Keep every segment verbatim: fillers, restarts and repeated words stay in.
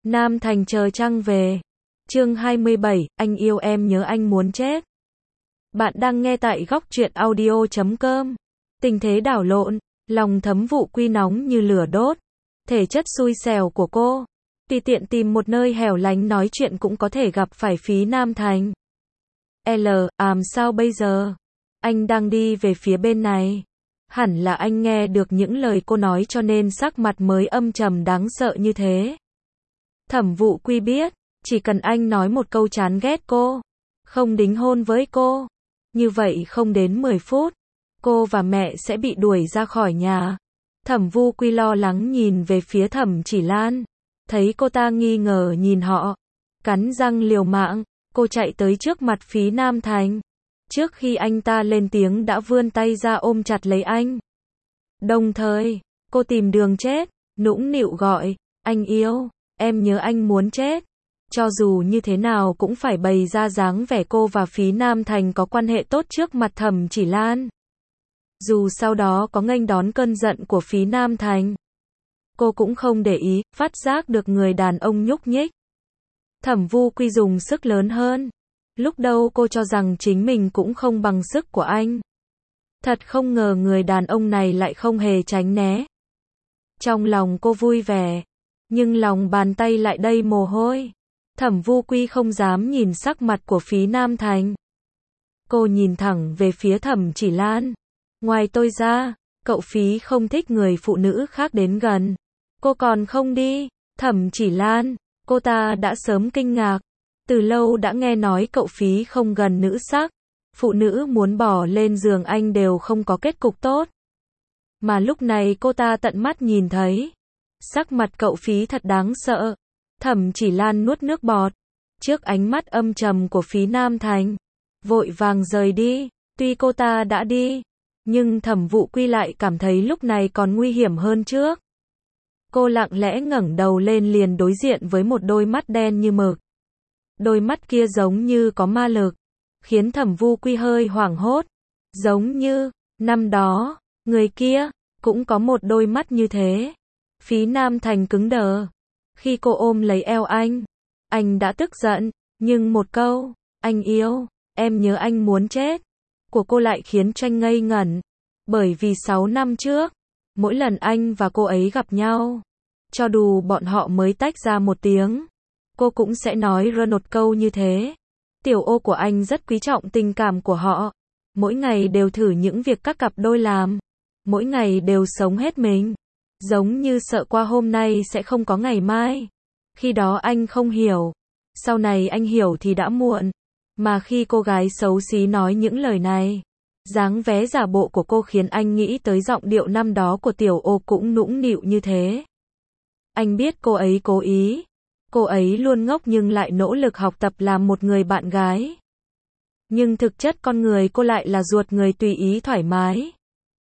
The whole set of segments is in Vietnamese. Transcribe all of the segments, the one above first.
Nam Thành chờ trăng về. Chương hai mươi bảy, anh yêu em nhớ anh muốn chết. Bạn đang nghe tại góc truyện audio chấm com. Tình thế đảo lộn, lòng Thẩm Vụ Quy nóng như lửa đốt. Thể chất xui xẻo của cô, tùy tiện tìm một nơi hẻo lánh nói chuyện cũng có thể gặp phải Phí Nam Thành. L, àm sao bây giờ? Anh đang đi về phía bên này. Hẳn là anh nghe được những lời cô nói cho nên sắc mặt mới âm trầm đáng sợ như thế. Thẩm Vụ Quy biết, chỉ cần anh nói một câu chán ghét cô, không đính hôn với cô, như vậy không đến mười phút, cô và mẹ sẽ bị đuổi ra khỏi nhà. Thẩm Vụ Quy lo lắng nhìn về phía Thẩm Chỉ Lan, thấy cô ta nghi ngờ nhìn họ, cắn răng liều mạng, cô chạy tới trước mặt Phí Nam Thành. Trước khi anh ta lên tiếng đã vươn tay ra ôm chặt lấy anh. Đồng thời, cô tìm đường chết, nũng nịu gọi, anh yêu, em nhớ anh muốn chết. Cho dù như thế nào cũng phải bày ra dáng vẻ cô và Phí Nam Thành có quan hệ tốt trước mặt Thẩm Chỉ Lan. Dù sau đó có nghênh đón cơn giận của Phí Nam Thành, cô cũng không để ý, phát giác được người đàn ông nhúc nhích. Thẩm Vụ Quy dùng sức lớn hơn. Lúc đầu cô cho rằng chính mình cũng không bằng sức của anh. Thật không ngờ người đàn ông này lại không hề tránh né. Trong lòng cô vui vẻ, nhưng lòng bàn tay lại đầy mồ hôi. Thẩm Vụ Quy không dám nhìn sắc mặt của Phí Nam Thành. Cô nhìn thẳng về phía Thẩm Chỉ Lan. Ngoài tôi ra, cậu Phí không thích người phụ nữ khác đến gần. Cô còn không đi. Thẩm Chỉ Lan, cô ta đã sớm kinh ngạc. Từ lâu đã nghe nói cậu Phí không gần nữ sắc. Phụ nữ muốn bỏ lên giường anh đều không có kết cục tốt. Mà lúc này cô ta tận mắt nhìn thấy. Sắc mặt cậu Phí thật đáng sợ. Thẩm Chỉ Lan nuốt nước bọt. Trước ánh mắt âm trầm của Phí Nam Thành, vội vàng rời đi. Tuy cô ta đã đi, nhưng Thẩm Vụ Quy lại cảm thấy lúc này còn nguy hiểm hơn trước. Cô lặng lẽ ngẩng đầu lên liền đối diện với một đôi mắt đen như mực. Đôi mắt kia giống như có ma lực, khiến Thẩm Vụ Quy hơi hoảng hốt. Giống như, năm đó, người kia, cũng có một đôi mắt như thế. Phí Nam Thành cứng đờ. Khi cô ôm lấy eo anh, anh đã tức giận, nhưng một câu, anh yêu, em nhớ anh muốn chết, của cô lại khiến cho anh ngây ngẩn. Bởi vì sáu năm trước, mỗi lần anh và cô ấy gặp nhau, cho dù bọn họ mới tách ra một tiếng, cô cũng sẽ nói ra một câu như thế. Tiểu ô của anh rất quý trọng tình cảm của họ. Mỗi ngày đều thử những việc các cặp đôi làm. Mỗi ngày đều sống hết mình. Giống như sợ qua hôm nay sẽ không có ngày mai. Khi đó anh không hiểu. Sau này anh hiểu thì đã muộn. Mà khi cô gái xấu xí nói những lời này, dáng vẻ giả bộ của cô khiến anh nghĩ tới giọng điệu năm đó của tiểu ô cũng nũng nịu như thế. Anh biết cô ấy cố ý. Cô ấy luôn ngốc nhưng lại nỗ lực học tập làm một người bạn gái. Nhưng thực chất con người cô lại là ruột người tùy ý thoải mái.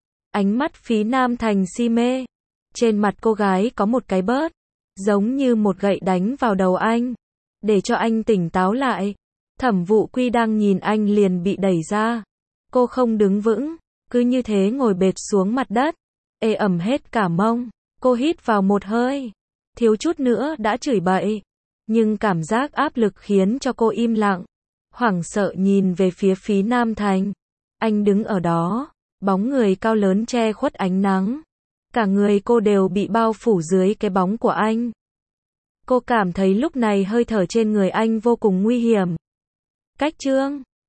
Ánh mắt Phí Nam Thành si mê. Trên mặt cô gái có một cái bớt, giống như một gậy đánh vào đầu anh, để cho anh tỉnh táo lại. Thẩm Vụ Quy đang nhìn anh liền bị đẩy ra. Cô không đứng vững, cứ như thế ngồi bệt xuống mặt đất, ê ẩm hết cả mông. Cô hít vào một hơi, thiếu chút nữa đã chửi bậy, nhưng cảm giác áp lực khiến cho cô im lặng, hoảng sợ nhìn về phía Phí Nam Thành. Anh đứng ở đó, bóng người cao lớn che khuất ánh nắng. Cả người cô đều bị bao phủ dưới cái bóng của anh. Cô cảm thấy lúc này hơi thở trên người anh vô cùng nguy hiểm. Cách chương